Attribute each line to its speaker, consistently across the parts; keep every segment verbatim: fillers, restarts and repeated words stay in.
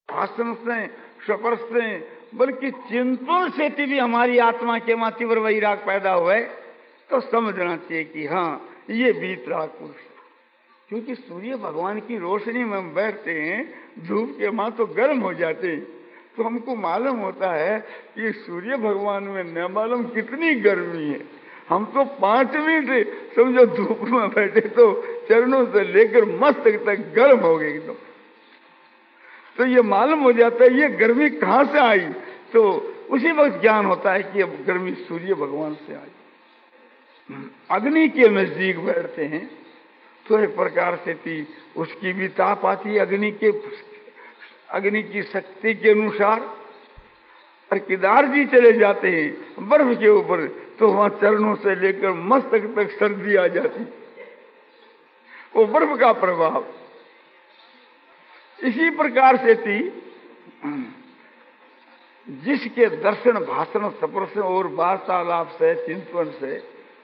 Speaker 1: भाषण से, स्पर्श से, बल्कि चिंतन से भी हमारी आत्मा के मां तीव्र वैराग पैदा हुए तो समझना चाहिए कि हाँ ये वीतराग पुरुष। क्योंकि सूर्य भगवान की रोशनी में हम बैठते हैं, धूप के मां तो गर्म हो जाते हैं, तो हमको मालूम होता है कि सूर्य भगवान में न मालूम कितनी गर्मी है। हम तो पांच मिनट समझो धूप में बैठे तो चरणों से लेकर मस्तक तक गर्म हो गए एकदम। तो ये मालूम हो जाता है ये गर्मी कहां से आई, तो उसी वक्त ज्ञान होता है कि अब गर्मी सूर्य भगवान से आई। अग्नि के नजदीक बैठते हैं तो एक प्रकार से थी उसकी भी ताप आती है अग्नि के, अग्नि की शक्ति के अनुसार। और केदार जी चले जाते हैं बर्फ के ऊपर तो वहां चरणों से लेकर मस्तक तक सर्दी आ जाती, वो बर्फ का प्रभाव। इसी प्रकार से थी जिसके दर्शन, भाषण, स्पर्श और वार्तालाप से, चिंतन से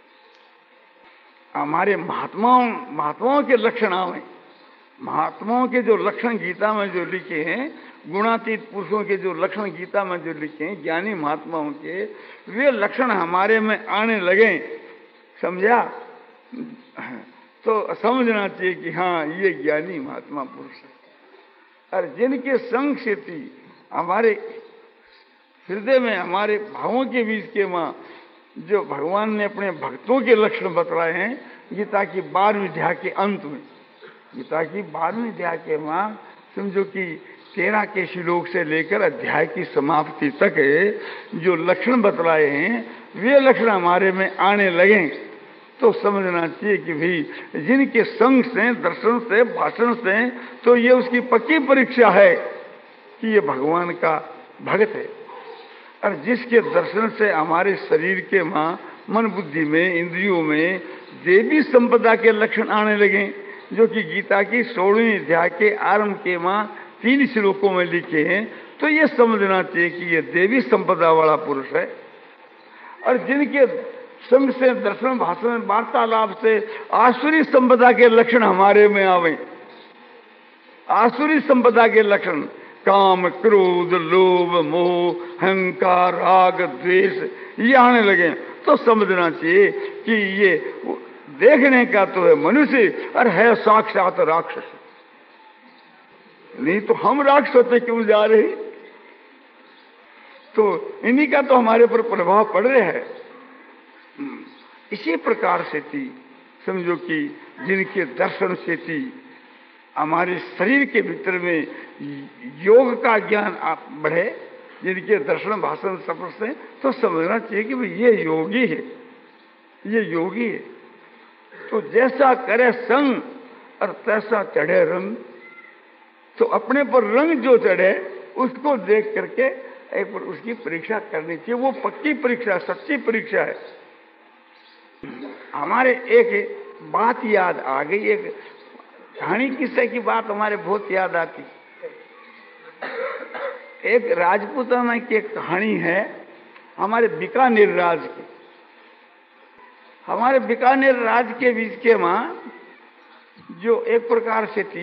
Speaker 1: हमारे महात्माओं महात्माओं के लक्षण आवे। महात्माओं के जो लक्षण गीता में जो लिखे हैं, गुणातीत पुरुषों के जो लक्षण गीता में जो लिखे हैं, ज्ञानी महात्माओं के, वे लक्षण हमारे में आने लगे, समझा, तो समझना चाहिए कि हाँ ये ज्ञानी महात्मा पुरुष है। और जिनके संग से थी हमारे हृदय में, हमारे भावों के बीच के मां जो भगवान ने अपने भक्तों के लक्षण बतलाए हैं गीता की बारहवीं अध्याय के अंत में। गीता की बारहवीं अध्याय के मां समझो कि तेरह के श्लोक से लेकर अध्याय की समाप्ति तक जो लक्षण बतलाए हैं वे लक्षण हमारे में आने लगे तो समझना चाहिए कि भाई जिनके संग से, दर्शन से, भाषण से, तो ये उसकी पक्की परीक्षा है कि ये भगवान का भक्त है। और जिसके दर्शन से हमारे शरीर के मां मन बुद्धि में, इंद्रियों में देवी संपदा के लक्षण आने लगे, जो कि गीता की सोलहवीं अध्याय के आरंभ के मां तीन श्लोकों में लिखे हैं, तो ये समझना चाहिए कि ये देवी संपदा वाला पुरुष है। और जिनके संग से, दर्शन, भाषण, वार्तालाप से आसुरी संपदा के लक्षण हमारे में आवे, आसुरी संपदा के लक्षण काम, क्रोध, लोभ, मोह, अहंकार, राग, द्वेष ये आने लगे, तो समझना चाहिए कि ये देखने का तो है मनुष्य और है साक्षात राक्षस। नहीं तो हम राक्षस क्यों जा रहे, तो इन्हीं का तो हमारे पर प्रभाव पड़ रहा है। इसी प्रकार से थी समझो कि जिनके दर्शन से थी हमारे शरीर के भीतर में योग का ज्ञान आप बढ़े, जिनके दर्शन, भाषण, स्पर्श से, तो समझना चाहिए कि भाई ये योगी है, ये योगी है। तो जैसा करे संग और तैसा चढ़े रंग, तो अपने पर रंग जो चढ़े उसको देख करके एक बार उसकी परीक्षा करनी चाहिए। वो पक्की परीक्षा, सच्ची परीक्षा है। हमारे एक बात याद आ गई, एक कहानी किस्से की बात हमारे बहुत याद आती। एक राजपूताना की एक कहानी है हमारे बीकानेर राज की। हमारे बीकानेर राज के बीच के मां जो एक प्रकार से थी,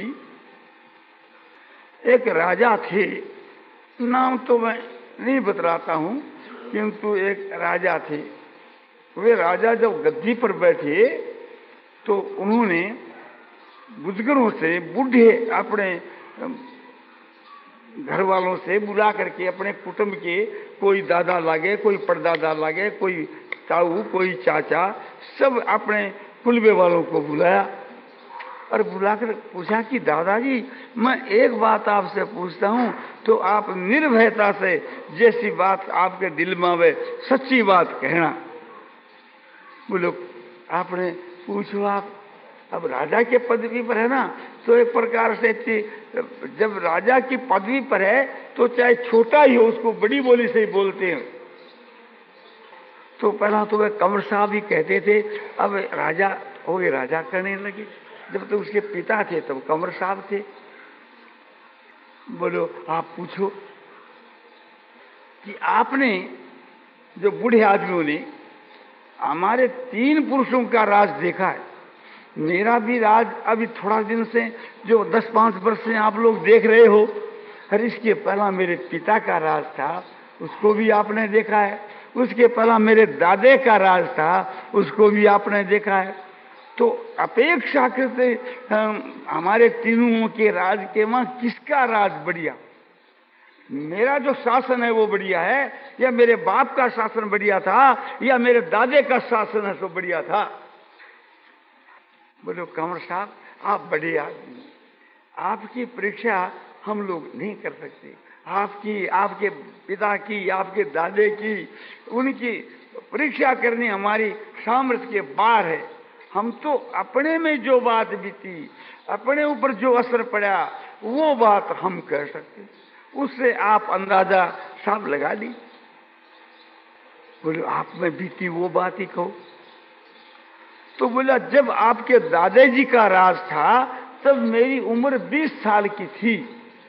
Speaker 1: एक राजा थे, नाम तो मैं नहीं बतलाता हूं, किंतु एक राजा थे। वे राजा जब गद्दी पर बैठे तो उन्होंने बुजुर्गों से, बूढ़े अपने घर वालों से बुला करके, अपने कुटुंब के कोई दादा लागे, कोई परदादा लागे, कोई ताऊ, कोई चाचा, सब अपने कुलबे वालों को बुलाया और बुलाकर पूछा कि दादाजी मैं एक बात आपसे पूछता हूं, तो आप निर्भयता से जैसी बात आपके दिल में आवे सच्ची बात कहना। बोलो आपने पूछो आप। अब राजा के पदवी पर है ना, तो एक प्रकार से जब राजा की पदवी पर है तो चाहे छोटा ही हो उसको बड़ी बोली से ही बोलते हैं। तो पहला तो वे कंवर साहब ही कहते थे, अब राजा हो गए, राजा करने लगे। जब तो उसके पिता थे तब कंवर साहब थे। बोलो आप पूछो कि आपने जो बूढ़े आदमियों ने हमारे तीन पुरुषों का राज देखा है, मेरा भी राज अभी थोड़ा दिन से जो दस पांच वर्ष से आप लोग देख रहे हो, और इसके पहला मेरे पिता का राज था, उसको भी आपने देखा है। उसके पहला मेरे दादे का राज था, उसको भी आपने देखा है। तो अपेक्षा करते हमारे तीनों के राज के वहां किसका राज बढ़िया? मेरा जो शासन है वो बढ़िया है, या मेरे बाप का शासन बढ़िया था, या मेरे दादे का शासन है तो बढ़िया था? बोलो कंवर साहब आप बड़े आदमी, आपकी परीक्षा हम लोग नहीं कर सकते। आपकी, आपके पिता की, आपके दादे की, उनकी परीक्षा करनी हमारी सामर्थ्य के बाहर है। हम तो अपने में जो बात बीती, अपने ऊपर जो असर पड़ा, वो बात हम कह सकते, उससे आप अंदाजा साफ लगा ली। बोले आप में बीती वो बात ही कहो। तो बोला जब आपके दादाजी का राज था तब मेरी उम्र बीस साल की थी।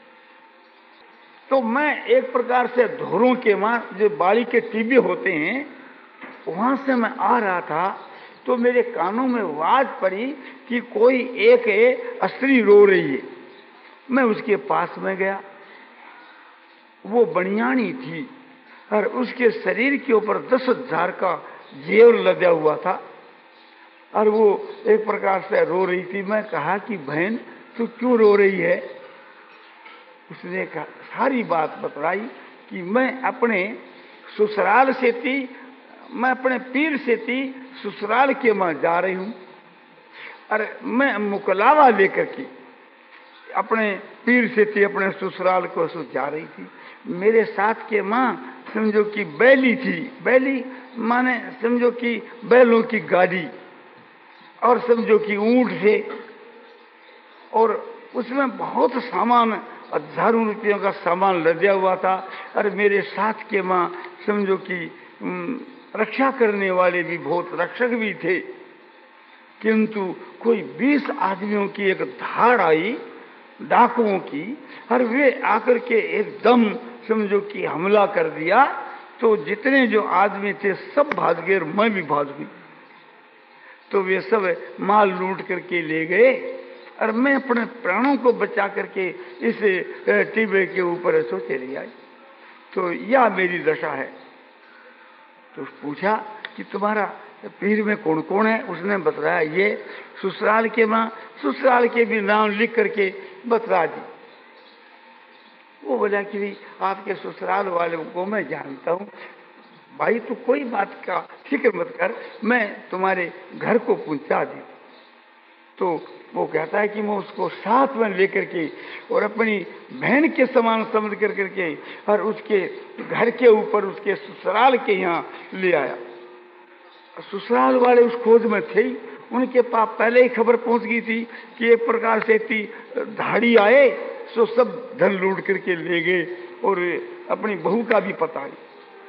Speaker 1: तो मैं एक प्रकार से धोरों के वहां जो बाड़ी के टीबे होते हैं वहां से मैं आ रहा था, तो मेरे कानों में आवाज पड़ी कि कोई एक स्त्री रो रही है। मैं उसके पास में गया, वो बनियानी थी और उसके शरीर के ऊपर दस हजार का जेवर लदा हुआ था और वो एक प्रकार से रो रही थी। मैं कहा कि बहन तू क्यों रो रही है? उसने कहा सारी बात बतलाई कि मैं अपने ससुराल से थी, मैं अपने पीर से थी ससुराल के मां जा रही हूं, और मैं मुकलावा लेकर के अपने पीर से थी अपने ससुराल को जा रही थी। मेरे साथ के मां समझो कि बैली थी, बैली माने समझो कि बैलों की गाड़ी, और समझो कि ऊंट थे, और उसमें बहुत सामान हजारों रुपयों का सामान लदा हुआ था। और मेरे साथ के मां समझो कि रक्षा करने वाले भी बहुत रक्षक भी थे, किंतु कोई बीस आदमियों की एक धाड़ आई डाकुओं की, और वे आकर के एकदम समझो कि हमला कर दिया। तो जितने जो आदमी थे सब भाग गए और मैं भी भाग गई। तो वे सब माल लूट करके ले गए और मैं अपने प्राणों को बचा करके इस टीबे के ऊपर सो चली आई। तो यह मेरी दशा है। तो पूछा कि तुम्हारा पीर में कौन कौन है? उसने बतलाया ये ससुराल के मां, ससुराल के भी नाम लिख करके बतला दी। वो बोला कि भी आपके ससुराल वालों को मैं जानता हूं, भाई तू कोई बात का फिक्र मत कर, मैं तुम्हारे घर को पहुंचा दी। तो वो कहता है कि मैं उसको साथ में लेकर के और अपनी बहन के समान समझ कर करके और उसके घर के ऊपर उसके ससुराल के यहाँ ले आया। ससुराल वाले उस खोज में थे, उनके पास पहले ही खबर पहुंच गई थी कि एक प्रकार से इतनी धाड़ी आए सो सब धन लूट करके ले गए और अपनी बहू का भी पता है।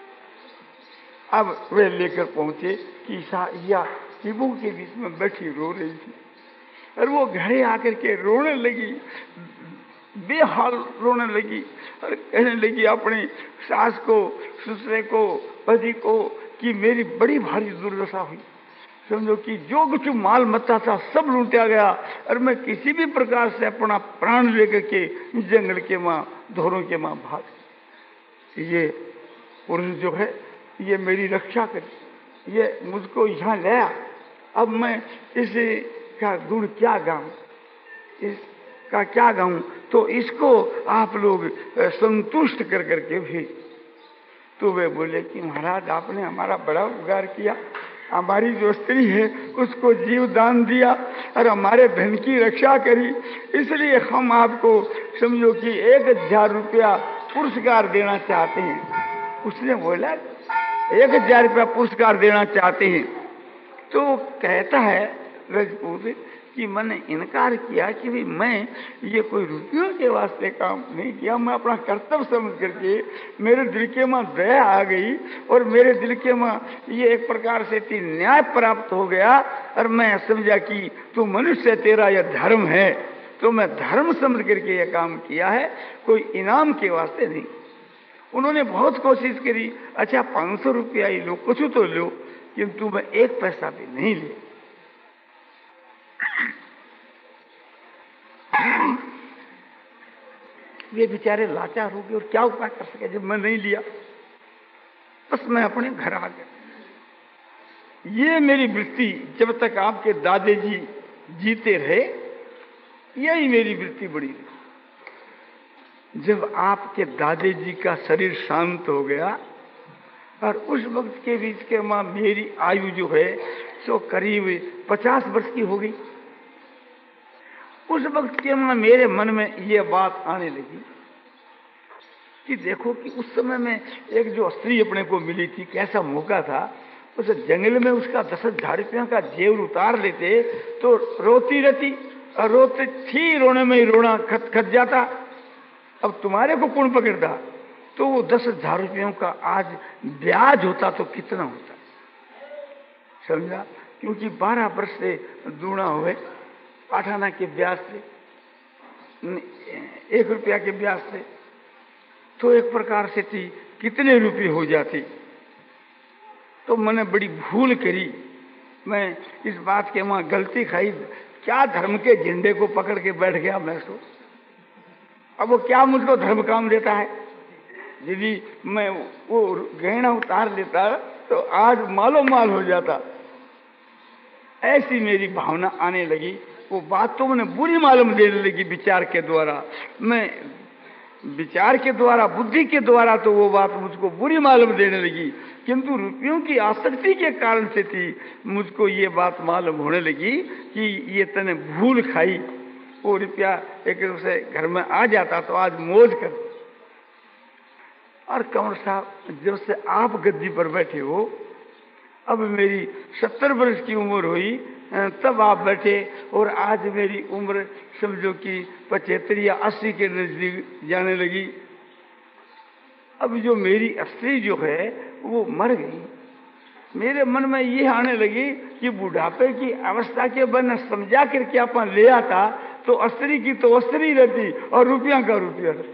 Speaker 1: अब वे लेकर पहुंचे कि या टीबों के बीच में बैठी रो रही थी और वो घरे आकर के रोने लगी, बेहाल रोने लगी और कहने लगी अपनी सास को, ससुरे को, पति को कि मेरी बड़ी भारी दुर्दशा हुई। समझो कि जो कुछ माल मत्ता था सब लूटा गया और मैं किसी भी प्रकार से अपना प्राण लेकर के जंगल के मां, धोरों के मां भाग। ये पुरुष जो है ये मेरी रक्षा करी, ये मुझको यहाँ लाया। अब मैं इस का गुण क्या गाऊं, इसका क्या गाऊं? तो इसको आप लोग संतुष्ट कर करके भी। तो वे बोले कि महाराज आपने हमारा बड़ा उपकार किया, हमारी जो स्त्री है उसको जीव दान दिया और हमारे धन की रक्षा करी, इसलिए हम आपको समझो कि एक हजार रुपया पुरस्कार देना चाहते हैं। उसने बोला एक हजार रुपया पुरस्कार देना चाहते हैं। तो कहता है रजपूत कि मैंने इनकार किया कि भी मैं ये कोई रुपयों के वास्ते काम नहीं किया, मैं अपना कर्तव्य समझ करके मेरे दिल के मां दया आ गई और मेरे दिल के मां ये एक प्रकार से ती न्याय प्राप्त हो गया और मैं समझा कि तू मनुष्य तेरा यह धर्म है, तो मैं धर्म समझ करके यह काम किया है, कोई इनाम के वास्ते नहीं। उन्होंने बहुत कोशिश करी, अच्छा पांच सौ रुपया ही लो, कुछ तो लो, किंतु मैं एक पैसा भी नहीं ले। वे बेचारे लाचार हो गए और क्या उपाय कर सके जब मैं नहीं लिया। बस मैं अपने घर आ गया। ये मेरी वृत्ति जब तक आपके दादे जी जीते रहे, यही मेरी वृत्ति बड़ी रही। जब आपके दादे जी का शरीर शांत हो गया और उस वक्त के बीच के मां मेरी आयु जो है सो करीब पचास वर्ष की हो गई। उस वक्त के मां मेरे मन में ये बात आने लगी कि देखो कि उस समय में एक जो स्त्री अपने को मिली थी, कैसा मौका था। उस जंगल में उसका दस हजार रुपया का जेवर उतार लेते तो रोती रहती और रोती थी, रोने में ही रोना खत खत जाता। अब तुम्हारे को कौन पकड़ता? तो वो दस हजार रुपयों का आज ब्याज होता तो कितना होता, समझा? क्योंकि बारह वर्ष से दूना हुए, आठ आना के ब्याज से, एक रुपया के ब्याज से, तो एक प्रकार से थी कितने रुपये हो जाती। तो मैंने बड़ी भूल करी, मैं इस बात के वहां गलती खाई। क्या धर्म के झंडे को पकड़ के बैठ गया मैं तो। अब वो क्या मुझको धर्म काम देता है? यदि मैं वो गहना उतार लेता तो आज मालो माल हो जाता। ऐसी मेरी भावना आने लगी। वो बात तो मैंने बुरी मालूम देने लगी विचार के द्वारा। मैं विचार के द्वारा, बुद्धि के द्वारा तो वो बात मुझको बुरी मालूम देने लगी, किंतु रुपयों की आसक्ति के कारण से थी मुझको ये बात मालूम होने लगी कि ये तने भूल खाई। वो रुपया एक से घर में आ जाता तो आज मौज कर। और कंवर साहब, जब से आप गद्दी पर बैठे हो, अब मेरी सत्तर वर्ष की उम्र हुई तब आप बैठे, और आज मेरी उम्र समझो कि पचहत्तर या अस्सी के नजदीक जाने लगी। अब जो मेरी स्त्री जो है वो मर गई। मेरे मन में ये आने लगी कि बुढ़ापे की अवस्था के बन समझा करके अपन ले आता तो स्त्री की तो स्त्री रहती और रुपया का रुपया रहती।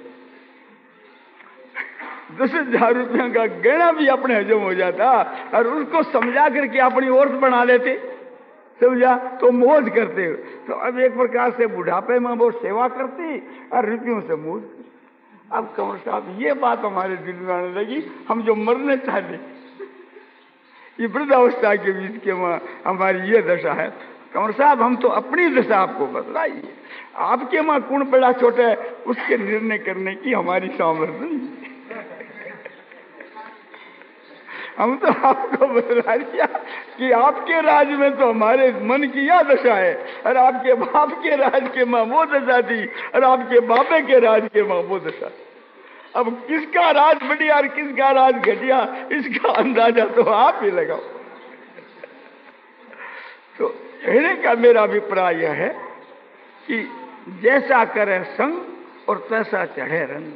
Speaker 1: दस हजार रुपया का गहना भी अपने हजम हो जाता और उसको समझा करके अपनी औरत बना लेते, समझा, तो मौज करते। तो अब एक प्रकार से बुढ़ापे में वो सेवा करती और रुपयों से मौज। अब कंवर साहब ये बात हमारे दिल में आने लगी, हम जो मरने चाहते, ये वृद्धावस्था के बीच के वहां हमारी ये दशा है। कंवर साहब, हम तो अपनी दशा आपको बतलाइए, आपके मां कौन बड़ा छोटा है उसके निर्णय करने की हमारी सामर्थ्य नहीं। हम तो आपको बता दिया कि आपके राज में तो हमारे मन की यह दशा है, और आपके बाप के राज के मां वो दशा थी, और आपके बापे के राज के मां वो दशा। अब किसका राज बढ़िया और किसका राज घटिया, इसका अंदाजा तो आप ही लगाओ। तो कहने का मेरा अभिप्राय यह है कि जैसा करे संग और तैसा चढ़े रंग।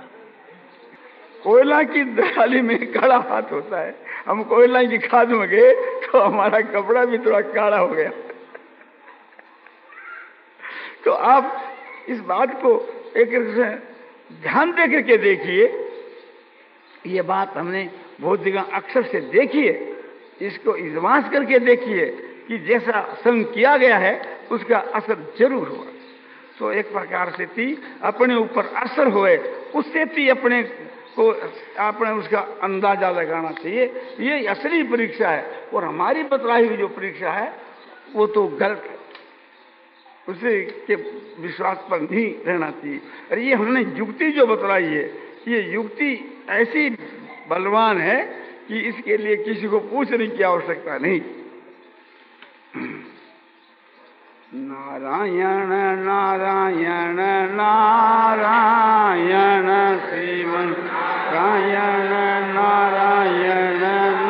Speaker 1: कोयला की दलाली में काला हाथ होता है। हम कोयला की खाद में गए तो हमारा कपड़ा भी थोड़ा काला हो गया। तो आप इस बात को एक ध्यान दे करके देखिए। ये बात हमने बहुत जगह अक्सर से देखी है। इसको इजमास करके देखिए कि जैसा संग किया गया है उसका असर जरूर हुआ। तो एक प्रकार से थी अपने ऊपर असर हुए, उससे थी अपने को आपने उसका अंदाजा लगाना चाहिए। ये असली परीक्षा है, और हमारी बतलाई हुई जो परीक्षा है वो तो गलत है, उसे के विश्वास पर नहीं रहना चाहिए। और ये हमने युक्ति जो बतलाई है, ये युक्ति ऐसी बलवान है कि इसके लिए किसी को पूछने की आवश्यकता नहीं। नारायण नारायण नारायण श्रीमन नारायण नारायण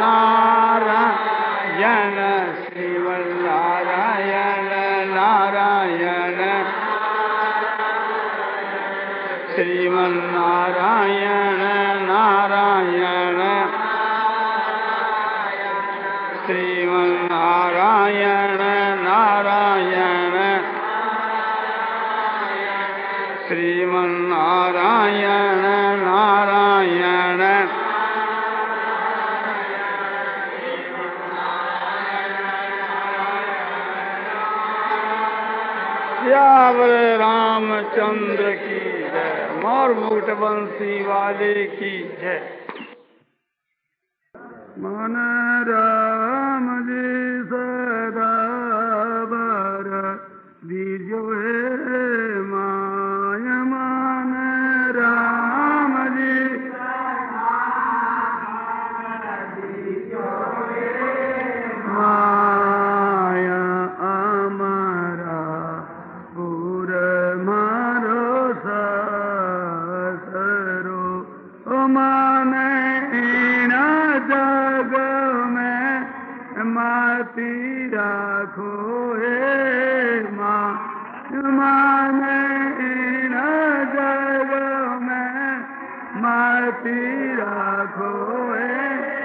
Speaker 1: नारायण श्रीमन नारायण नारायण श्रीमन नारायण नारायण श्रीमन नारायण नारायण श्रीमन नारायण नारायण श्यावर रामचंद्र की जय। मोर मुकुट बंसी वाले की जय।
Speaker 2: मन राम जी सदा बर दीजो हे माय मन राम जी माया अमरा पुर मारो ससरो मन जग में माती राखो हे माँ मान इन जग में माती राखो हे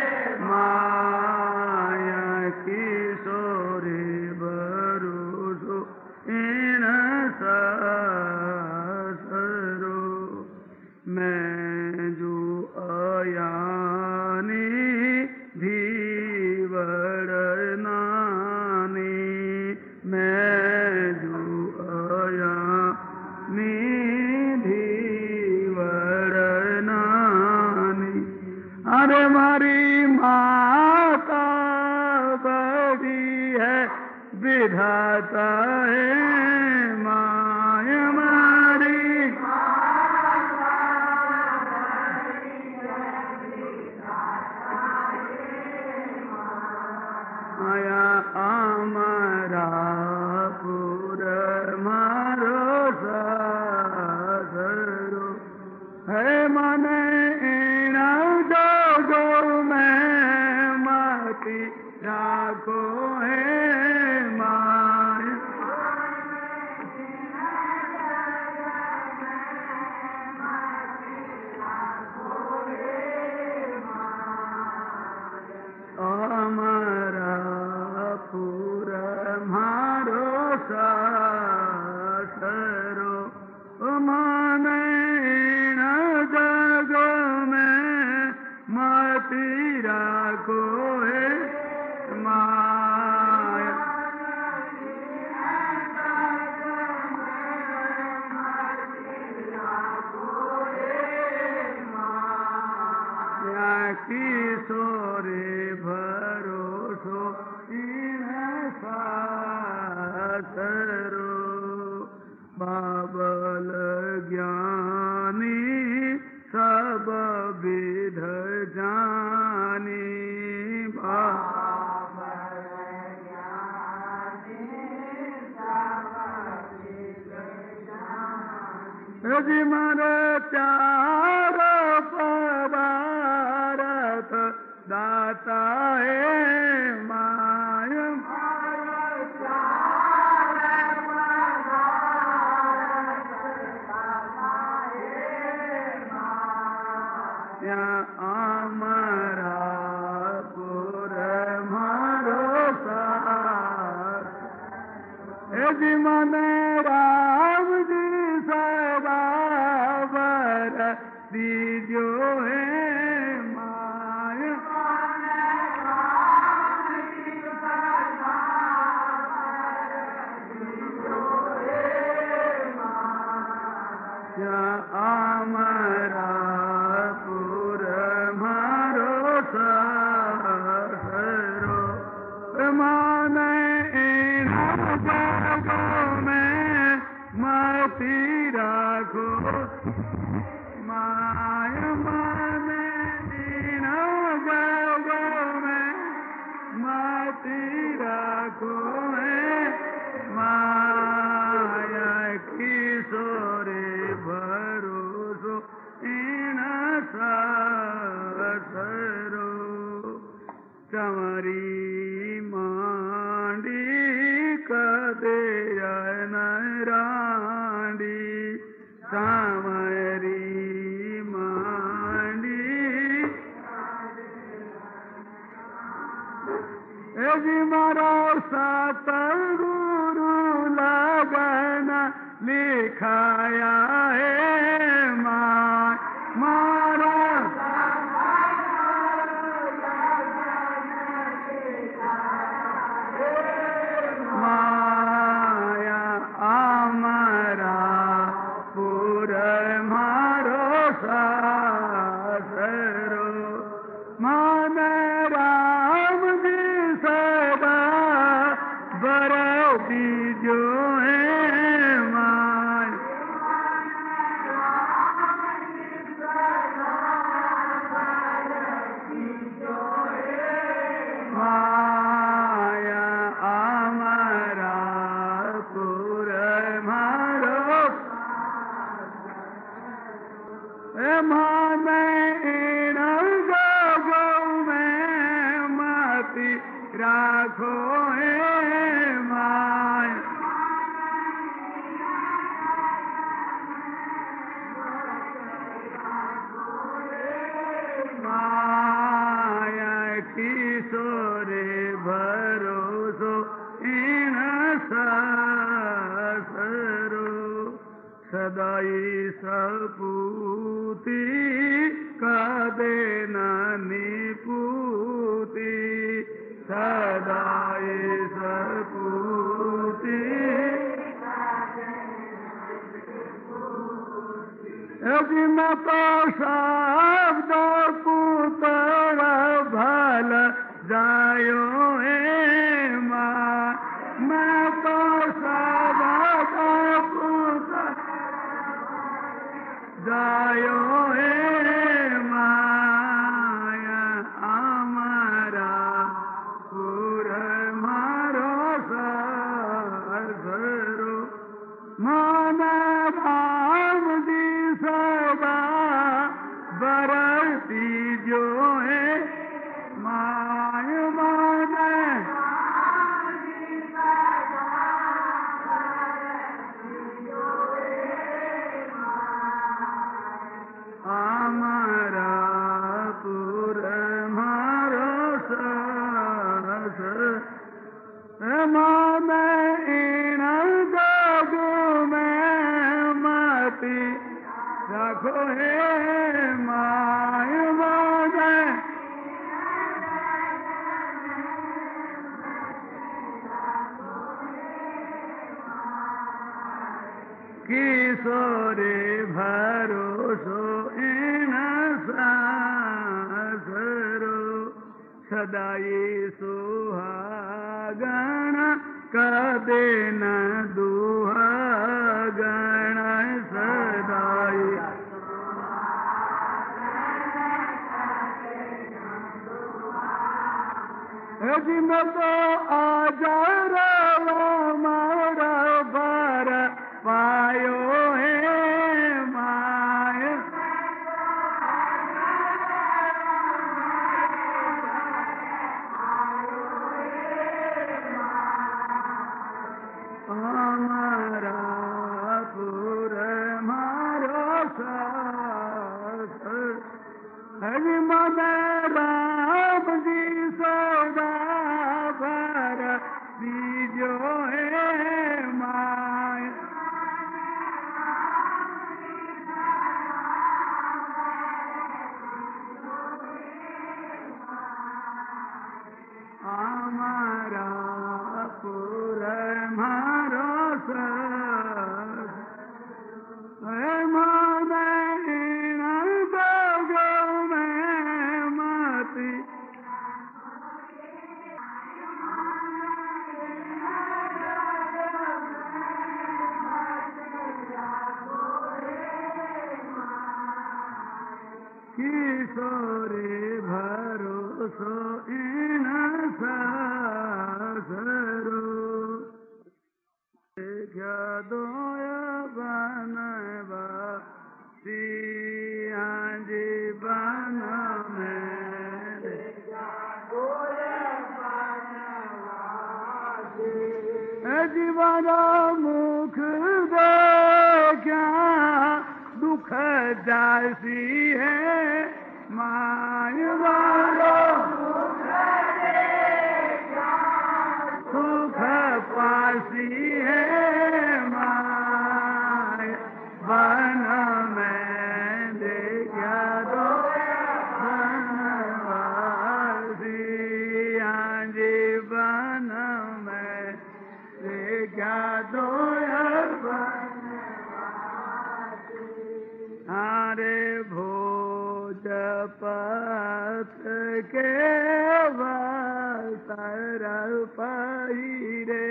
Speaker 2: माया किशोरी बरूसो इन ससरो मैं जो अयानी धीवर नानी मैं जो अयानी धीवर नानी अरे मारी माता बड़ी है विधाता है माया मारी माया अमरा पुर मारो ससरो है मन इन जगो में माती राखो है माया अमरा पुर मारो ससरो मन इन जग में माती राखो हे माया किशोरे भरोसो इन ससरो बाबल ज्ञानी सब विध जानी बाबल ज्ञानी सब विध जानी जी मर चार पदारथ दाता है माया अमरा पुर मारो जी मन राम जी सदा बर दीजो है माया अमरा पुर मारो ससरो मान इन जग में माती राखो माया मान इन जग में माती राखो है माया किशोरे भरोसो इन ससरो चमरी मांडी कदे रांडी सामरी मांडी जी मारो सतगुरु लगन लिखाया है माँ मारा माया अमरा पुर मा माने इन जगों में मति राखो हे माय माया किशोरे भरोसो इन ससरो सदाई सपूती कदे निपूती सदाई सपूती जिन तो शब्द पुत्र भल जायो हे माँ मैं तो शब्द पुत्र जायो हे माया हमारा पुर मारो सरो मन राम जी सदा बरती जो है माय मन हमारा पुर मारो सस मन इन जग में मति रखो हे माय मन किशोरे भरोसो इन ससरो सदाई सुहागण कदे न दुहागण सदाई जिन तो आजार मारा बर पायो हे माय हमारा पुर मारो सस हरि मन राम जी सदा भर दीजो हे माय हमारा पुर मारो सस मन इन जगों में मति किशोरे भरोसो इन ससरो क्या दोय बनवा सिया जीवन में जीवन मुख देखा दुख जासी है माय वालो सुख पासी है माय वन में देखा दो बनवासी जीवन में देखा दो हरे भोज पथ के वसर पहिरे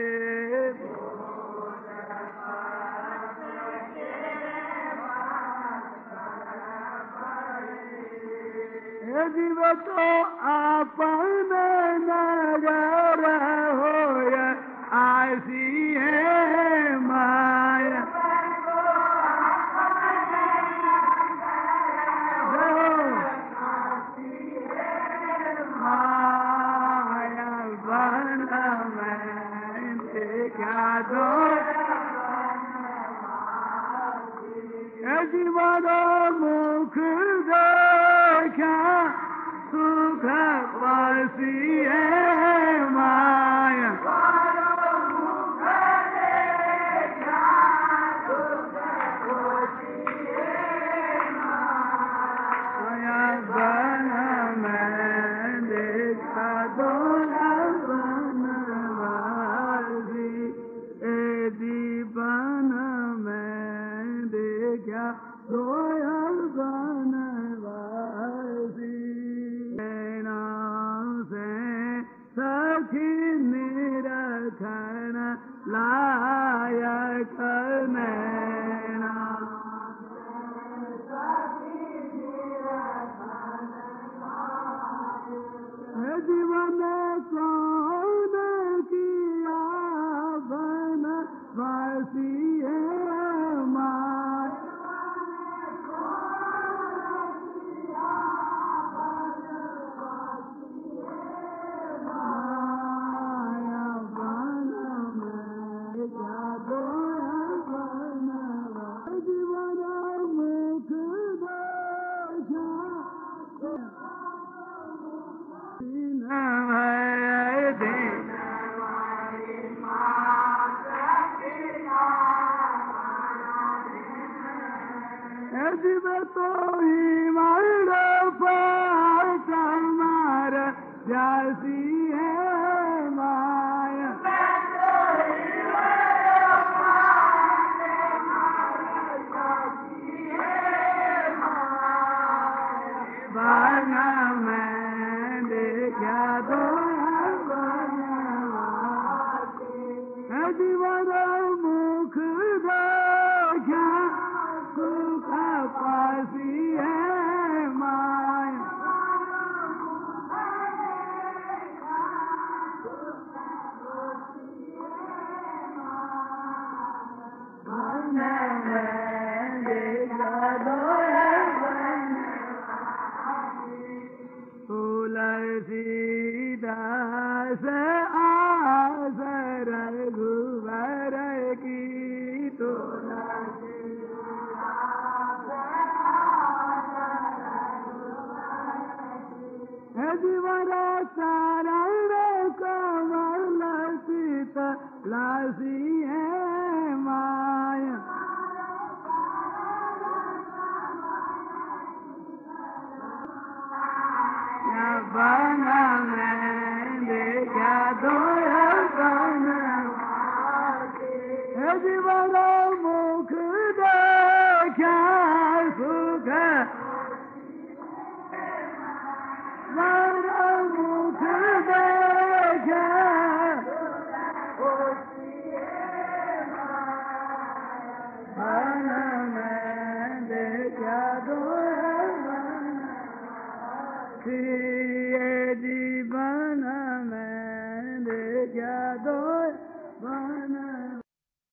Speaker 2: जीव तो आपन नगर होय आसी है माया जीवन मुख देखा सुख पासी है माया रोयल बनवासी नाम से सखी निरखन लायक नैना जीवन कौन किया बनवासी है जीव तो ही मर पार मार जासी है माया बाना मैं देखा दो जीवन मुख देखा सुख पासी है माया तुलसीदास आस रघुवर की तुलसी जीवन चरण कमल सीत लासी है माया बन में देखा दो बन जीवन मुख देखा सुख मुख देखा बन में देखा दो जीवन में देखा दो बन